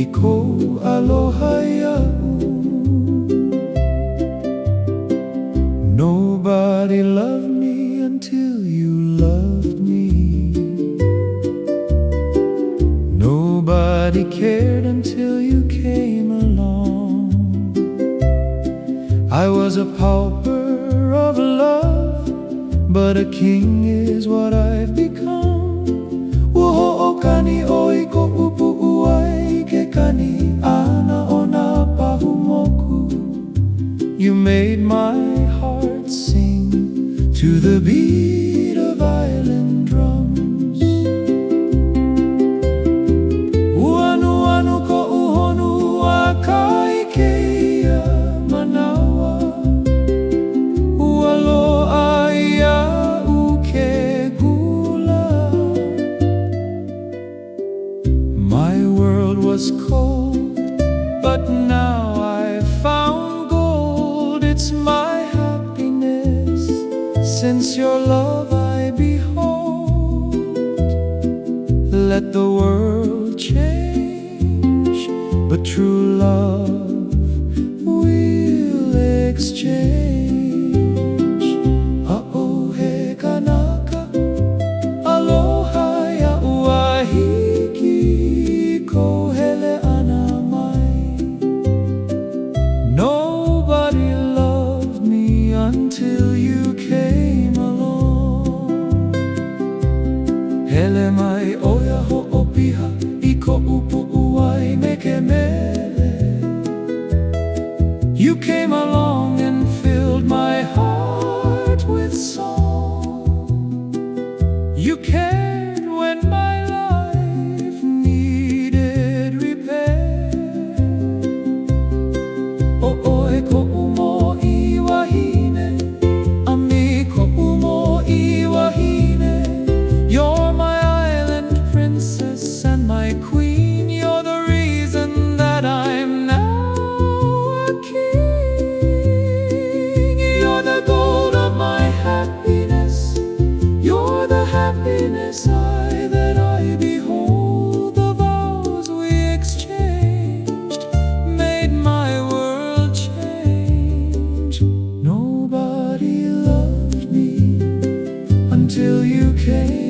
ko aloha ia'u. Nobody loved me until you loved me. Nobody cared until you came along. I was a pauper of love, but a king is what I've become. Woho'okani oi ko upu'uai ke kani ana o nā pahumoku. You made my heart sing to the beat of violin drums. Uanu anu ko uhonu a kai keia manawa. Ualoa ia'u ke gula. My world was cold, but now I've found gold. It's my happiness, since your love I behold. Let the world change, but true love we'll exchange. A'o he kanaka, aloha ia'u ahiki ko hele ana mai. Nobody loved me until you came along. Hele mai oia ho'opiha I ko upu'uai me ke mele. You came along and filled my heart with song. You cared when my life needed repair. O'oe ko umo I wahine, ami ko umo I wahine. You're my island princess and my queen. You're the reason that I'm now a king. You're the gold of my happiness. You're the happiness that I behold. The vows we exchanged made my world change. Nobody loved me until you came